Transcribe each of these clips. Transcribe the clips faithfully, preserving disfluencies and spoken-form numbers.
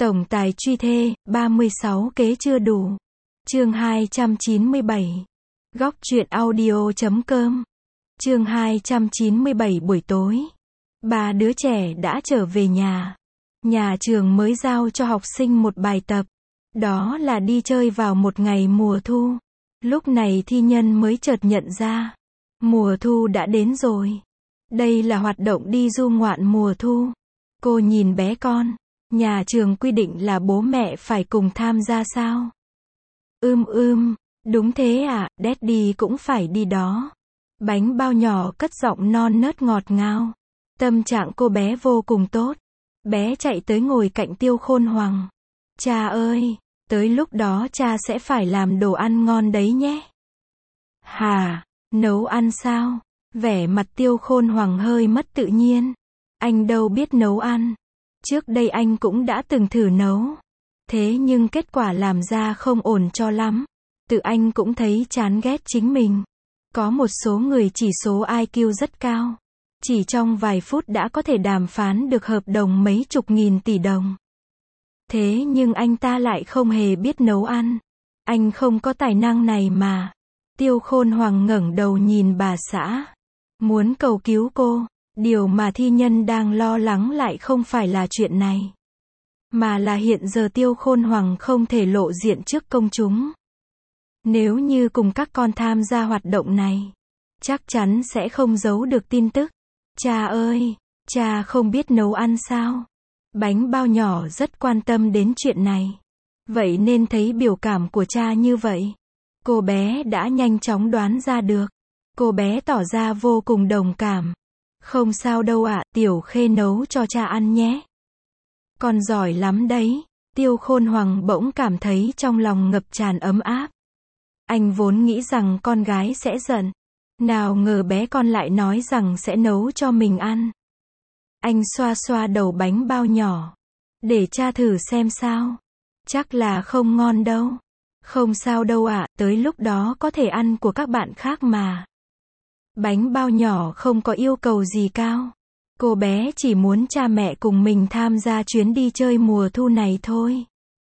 Tổng tài truy thê, ba mươi sáu kế chưa đủ. Chương hai trăm chín mươi bảy. Góc truyện audio chấm com. Chương hai trăm chín mươi bảy buổi tối. Ba đứa trẻ đã trở về nhà. Nhà trường mới giao cho học sinh một bài tập. Đó là đi chơi vào một ngày mùa thu. Lúc này thi nhân mới chợt nhận ra. Mùa thu đã đến rồi. Đây là hoạt động đi du ngoạn mùa thu. Cô nhìn bé con. Nhà trường quy định là bố mẹ phải cùng tham gia sao? Ưm ưm, đúng thế à, Daddy cũng phải đi đó. Bánh bao nhỏ cất giọng non nớt ngọt ngào. Tâm trạng cô bé vô cùng tốt. Bé chạy tới ngồi cạnh Tiêu Khôn Hoàng. Cha ơi, tới lúc đó cha sẽ phải làm đồ ăn ngon đấy nhé. Hà, nấu ăn sao? Vẻ mặt Tiêu Khôn Hoàng hơi mất tự nhiên. Anh đâu biết nấu ăn. Trước đây anh cũng đã từng thử nấu. Thế nhưng kết quả làm ra không ổn cho lắm. Tự anh cũng thấy chán ghét chính mình. Có một số người chỉ số i kiu rất cao. Chỉ trong vài phút đã có thể đàm phán được hợp đồng mấy chục nghìn tỷ đồng. Thế nhưng anh ta lại không hề biết nấu ăn. Anh không có tài năng này mà. Tiêu Khôn Hoàng ngẩng đầu nhìn bà xã. Muốn cầu cứu cô. Điều mà thi nhân đang lo lắng lại không phải là chuyện này. Mà là hiện giờ Tiêu Khôn Hoàng không thể lộ diện trước công chúng. Nếu như cùng các con tham gia hoạt động này, chắc chắn sẽ không giấu được tin tức. Cha ơi, cha không biết nấu ăn sao? Bánh bao nhỏ rất quan tâm đến chuyện này. Vậy nên thấy biểu cảm của cha như vậy, cô bé đã nhanh chóng đoán ra được. Cô bé tỏ ra vô cùng đồng cảm. Không sao đâu ạ, Tiểu Khê nấu cho cha ăn nhé. Con giỏi lắm đấy. Tiêu Khôn Hoàng bỗng cảm thấy trong lòng ngập tràn ấm áp. Anh vốn nghĩ rằng con gái sẽ giận. Nào ngờ bé con lại nói rằng sẽ nấu cho mình ăn. Anh xoa xoa đầu bánh bao nhỏ. Để cha thử xem sao. Chắc là không ngon đâu. Không sao đâu ạ, tới lúc đó có thể ăn của các bạn khác mà. Bánh bao nhỏ không có yêu cầu gì cao. Cô bé chỉ muốn cha mẹ cùng mình tham gia chuyến đi chơi mùa thu này thôi.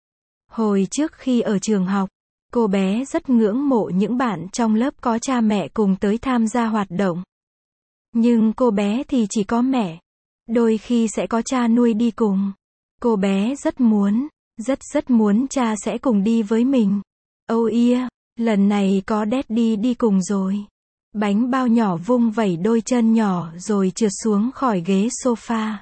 Hồi trước khi ở trường học, cô bé rất ngưỡng mộ những bạn trong lớp có cha mẹ cùng tới tham gia hoạt động. Nhưng cô bé thì chỉ có mẹ. Đôi khi sẽ có cha nuôi đi cùng. Cô bé rất muốn, rất rất muốn cha sẽ cùng đi với mình. Oh yeah, lần này có Daddy đi cùng rồi. Bánh bao nhỏ vung vẩy đôi chân nhỏ rồi trượt xuống khỏi ghế sofa.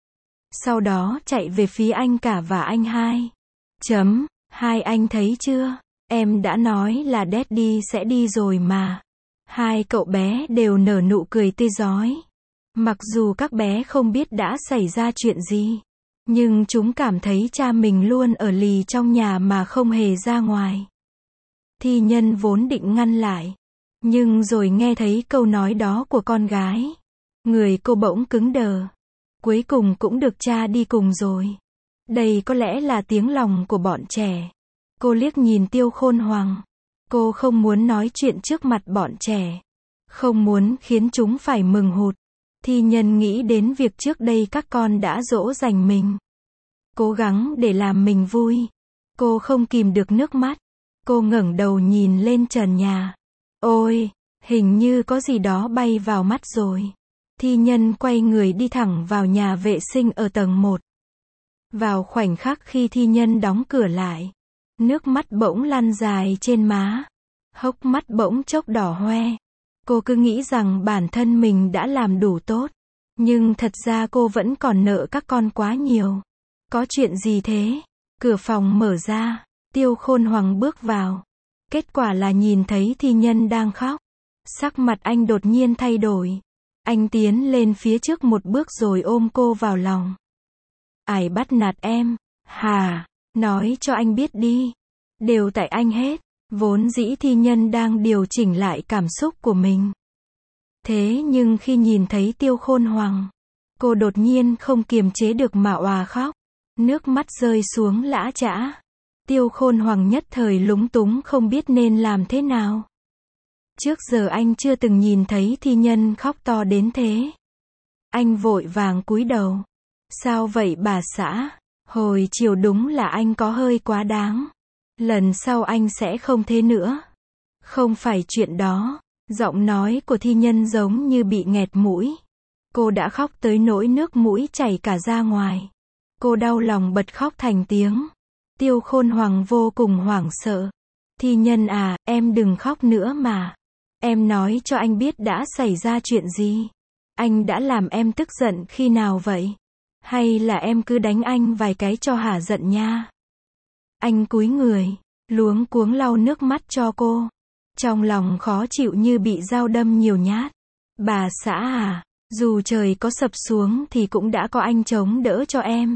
Sau đó chạy về phía anh cả và anh hai. Chấm, hai anh thấy chưa? Em đã nói là Daddy sẽ đi rồi mà. Hai cậu bé đều nở nụ cười tươi rói. Mặc dù các bé không biết đã xảy ra chuyện gì, nhưng chúng cảm thấy cha mình luôn ở lì trong nhà mà không hề ra ngoài. Thi nhân vốn định ngăn lại. Nhưng rồi nghe thấy câu nói đó của con gái. Người cô bỗng cứng đờ. Cuối cùng cũng được cha đi cùng rồi. Đây có lẽ là tiếng lòng của bọn trẻ. Cô liếc nhìn Tiêu Khôn Hoàng. Cô không muốn nói chuyện trước mặt bọn trẻ. Không muốn khiến chúng phải mừng hụt. Thi nhân nghĩ đến việc trước đây các con đã dỗ dành mình. Cố gắng để làm mình vui. Cô không kìm được nước mắt. Cô ngẩng đầu nhìn lên trần nhà. Ôi, hình như có gì đó bay vào mắt rồi. Thi nhân quay người đi thẳng vào nhà vệ sinh ở tầng một. Vào khoảnh khắc khi thi nhân đóng cửa lại, nước mắt bỗng lăn dài trên má. Hốc mắt bỗng chốc đỏ hoe. Cô cứ nghĩ rằng bản thân mình đã làm đủ tốt. Nhưng thật ra cô vẫn còn nợ các con quá nhiều. Có chuyện gì thế? Cửa phòng mở ra. Tiêu Khôn Hoàng bước vào. Kết quả là nhìn thấy thi nhân đang khóc. Sắc mặt anh đột nhiên thay đổi. Anh tiến lên phía trước một bước rồi ôm cô vào lòng. Ai bắt nạt em? Hà, nói cho anh biết đi. Đều tại anh hết. Vốn dĩ thi nhân đang điều chỉnh lại cảm xúc của mình. Thế nhưng khi nhìn thấy Tiêu Khôn Hoàng, cô đột nhiên không kiềm chế được mà òa khóc. Nước mắt rơi xuống lã chã. Tiêu Khôn Hoàng nhất thời lúng túng không biết nên làm thế nào. Trước giờ anh chưa từng nhìn thấy thi nhân khóc to đến thế. Anh vội vàng cúi đầu. Sao vậy bà xã? Hồi chiều đúng là anh có hơi quá đáng. Lần sau anh sẽ không thế nữa. Không phải chuyện đó. Giọng nói của thi nhân giống như bị nghẹt mũi. Cô đã khóc tới nỗi nước mũi chảy cả ra ngoài. Cô đau lòng bật khóc thành tiếng. Tiêu Khôn Hoàng vô cùng hoảng sợ. Thi nhân à, em đừng khóc nữa mà. Em nói cho anh biết đã xảy ra chuyện gì. Anh đã làm em tức giận khi nào vậy? Hay là em cứ đánh anh vài cái cho hả giận nha? Anh cúi người, luống cuống lau nước mắt cho cô. Trong lòng khó chịu như bị dao đâm nhiều nhát. Bà xã à, dù trời có sập xuống thì cũng đã có anh chống đỡ cho em.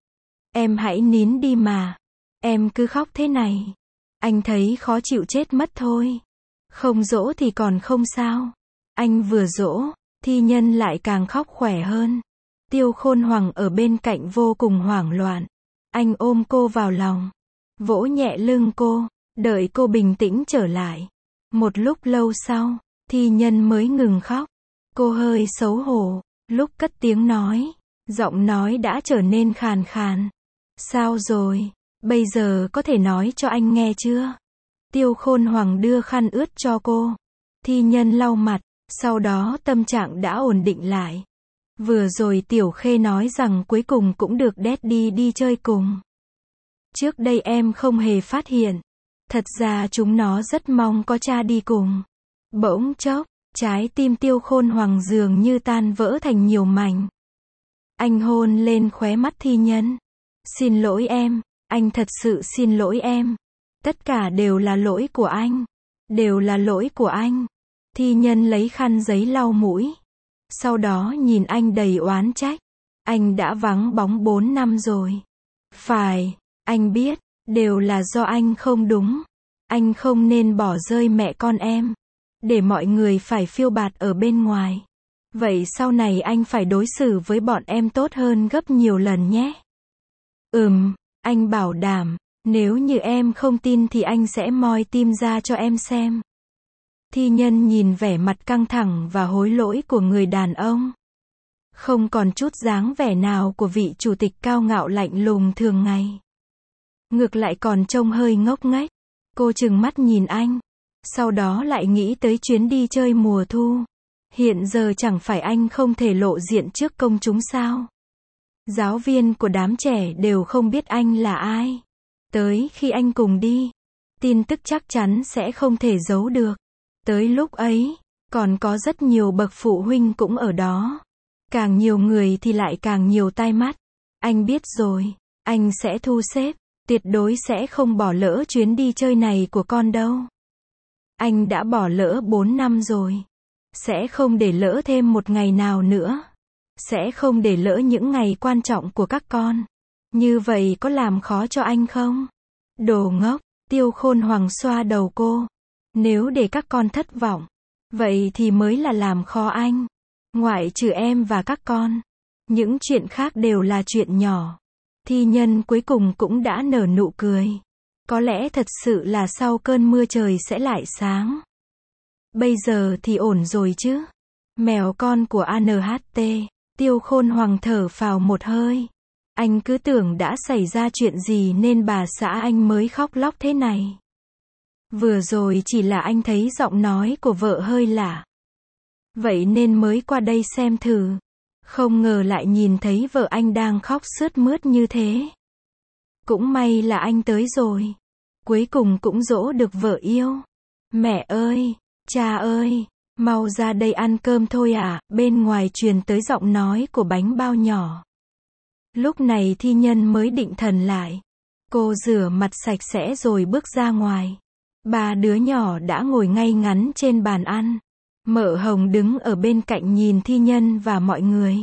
Em hãy nín đi mà. Em cứ khóc thế này. Anh thấy khó chịu chết mất thôi. Không dỗ thì còn không sao. Anh vừa dỗ, thi nhân lại càng khóc khỏe hơn. Tiêu Khôn Hoàng ở bên cạnh vô cùng hoảng loạn. Anh ôm cô vào lòng, vỗ nhẹ lưng cô, đợi cô bình tĩnh trở lại. Một lúc lâu sau, thi nhân mới ngừng khóc. Cô hơi xấu hổ, lúc cất tiếng nói, giọng nói đã trở nên khàn khàn. Sao rồi, bây giờ có thể nói cho anh nghe chưa? Tiêu Khôn Hoàng đưa khăn ướt cho cô. Thi nhân lau mặt, sau đó tâm trạng đã ổn định lại. Vừa rồi Tiểu Khê nói rằng cuối cùng cũng được Daddy đi chơi cùng. Trước đây em không hề phát hiện. Thật ra chúng nó rất mong có cha đi cùng. Bỗng chốc, trái tim Tiêu Khôn Hoàng dường như tan vỡ thành nhiều mảnh. Anh hôn lên khóe mắt thi nhân. Xin lỗi em, anh thật sự xin lỗi em. Tất cả đều là lỗi của anh. Đều là lỗi của anh. Thi nhân lấy khăn giấy lau mũi. Sau đó nhìn anh đầy oán trách. Anh đã vắng bóng bốn năm rồi. Phải, anh biết, đều là do anh không đúng. Anh không nên bỏ rơi mẹ con em. Để mọi người phải phiêu bạt ở bên ngoài. Vậy sau này anh phải đối xử với bọn em tốt hơn gấp nhiều lần nhé. Ừm, anh bảo đảm, nếu như em không tin thì anh sẽ moi tim ra cho em xem. Thi nhân nhìn vẻ mặt căng thẳng và hối lỗi của người đàn ông. Không còn chút dáng vẻ nào của vị chủ tịch cao ngạo lạnh lùng thường ngày. Ngược lại còn trông hơi ngốc nghếch. Cô trừng mắt nhìn anh. Sau đó lại nghĩ tới chuyến đi chơi mùa thu. Hiện giờ chẳng phải anh không thể lộ diện trước công chúng sao? Giáo viên của đám trẻ đều không biết anh là ai. Tới khi anh cùng đi, tin tức chắc chắn sẽ không thể giấu được. Tới lúc ấy, còn có rất nhiều bậc phụ huynh cũng ở đó. Càng nhiều người thì lại càng nhiều tai mắt. Anh biết rồi, anh sẽ thu xếp, tuyệt đối sẽ không bỏ lỡ chuyến đi chơi này của con đâu. Anh đã bỏ lỡ bốn năm rồi. Sẽ không để lỡ thêm một ngày nào nữa. Sẽ không để lỡ những ngày quan trọng của các con. Như vậy có làm khó cho anh không? Đồ ngốc, Tiêu Khôn Hoàng xoa đầu cô. Nếu để các con thất vọng, vậy thì mới là làm khó anh. Ngoại trừ em và các con, những chuyện khác đều là chuyện nhỏ. Thi nhân cuối cùng cũng đã nở nụ cười. Có lẽ thật sự là sau cơn mưa trời sẽ lại sáng. Bây giờ thì ổn rồi chứ. Mèo con của a en hát tê, Tiêu Khôn Hoàng thở phào một hơi. Anh cứ tưởng đã xảy ra chuyện gì nên bà xã anh mới khóc lóc thế này. Vừa rồi chỉ là anh thấy giọng nói của vợ hơi lạ. Vậy nên mới qua đây xem thử. Không ngờ lại nhìn thấy vợ anh đang khóc sướt mướt như thế. Cũng may là anh tới rồi. Cuối cùng cũng dỗ được vợ yêu. Mẹ ơi, cha ơi, mau ra đây ăn cơm thôi ạ. Bên ngoài truyền tới giọng nói của bánh bao nhỏ. Lúc này thi nhân mới định thần lại. Cô rửa mặt sạch sẽ rồi bước ra ngoài. Ba đứa nhỏ đã ngồi ngay ngắn trên bàn ăn. Mợ Hồng đứng ở bên cạnh nhìn thi nhân và mọi người.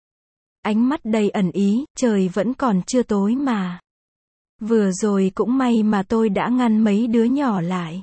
Ánh mắt đầy ẩn ý, trời vẫn còn chưa tối mà. Vừa rồi cũng may mà tôi đã ngăn mấy đứa nhỏ lại.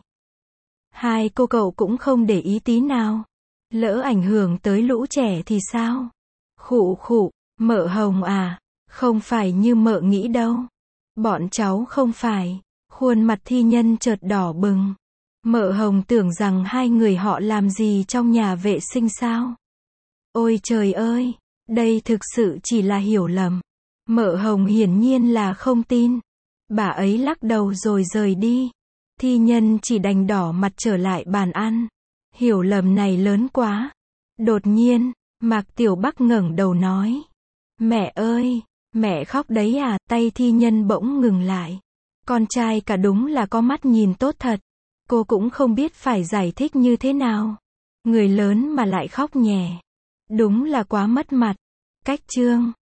Hai cô cậu cũng không để ý tí nào. Lỡ ảnh hưởng tới lũ trẻ thì sao? Khụ khụ, Mợ Hồng à, không phải như mợ nghĩ đâu. Bọn cháu không phải. Khuôn mặt thi nhân chợt đỏ bừng. Mợ Hồng tưởng rằng hai người họ làm gì trong nhà vệ sinh sao? Ôi trời ơi, đây thực sự chỉ là hiểu lầm. Mợ Hồng hiển nhiên là không tin. Bà ấy lắc đầu rồi rời đi. Thi Nhân chỉ đành đỏ mặt trở lại bàn ăn. Hiểu lầm này lớn quá. Đột nhiên, Mạc Tiểu Bắc ngẩng đầu nói. Mẹ ơi, mẹ khóc đấy à, tay Thi Nhân bỗng ngừng lại. Con trai cả đúng là có mắt nhìn tốt thật. Cô cũng không biết phải giải thích như thế nào. Người lớn mà lại khóc nhè. Đúng là quá mất mặt. Cách chương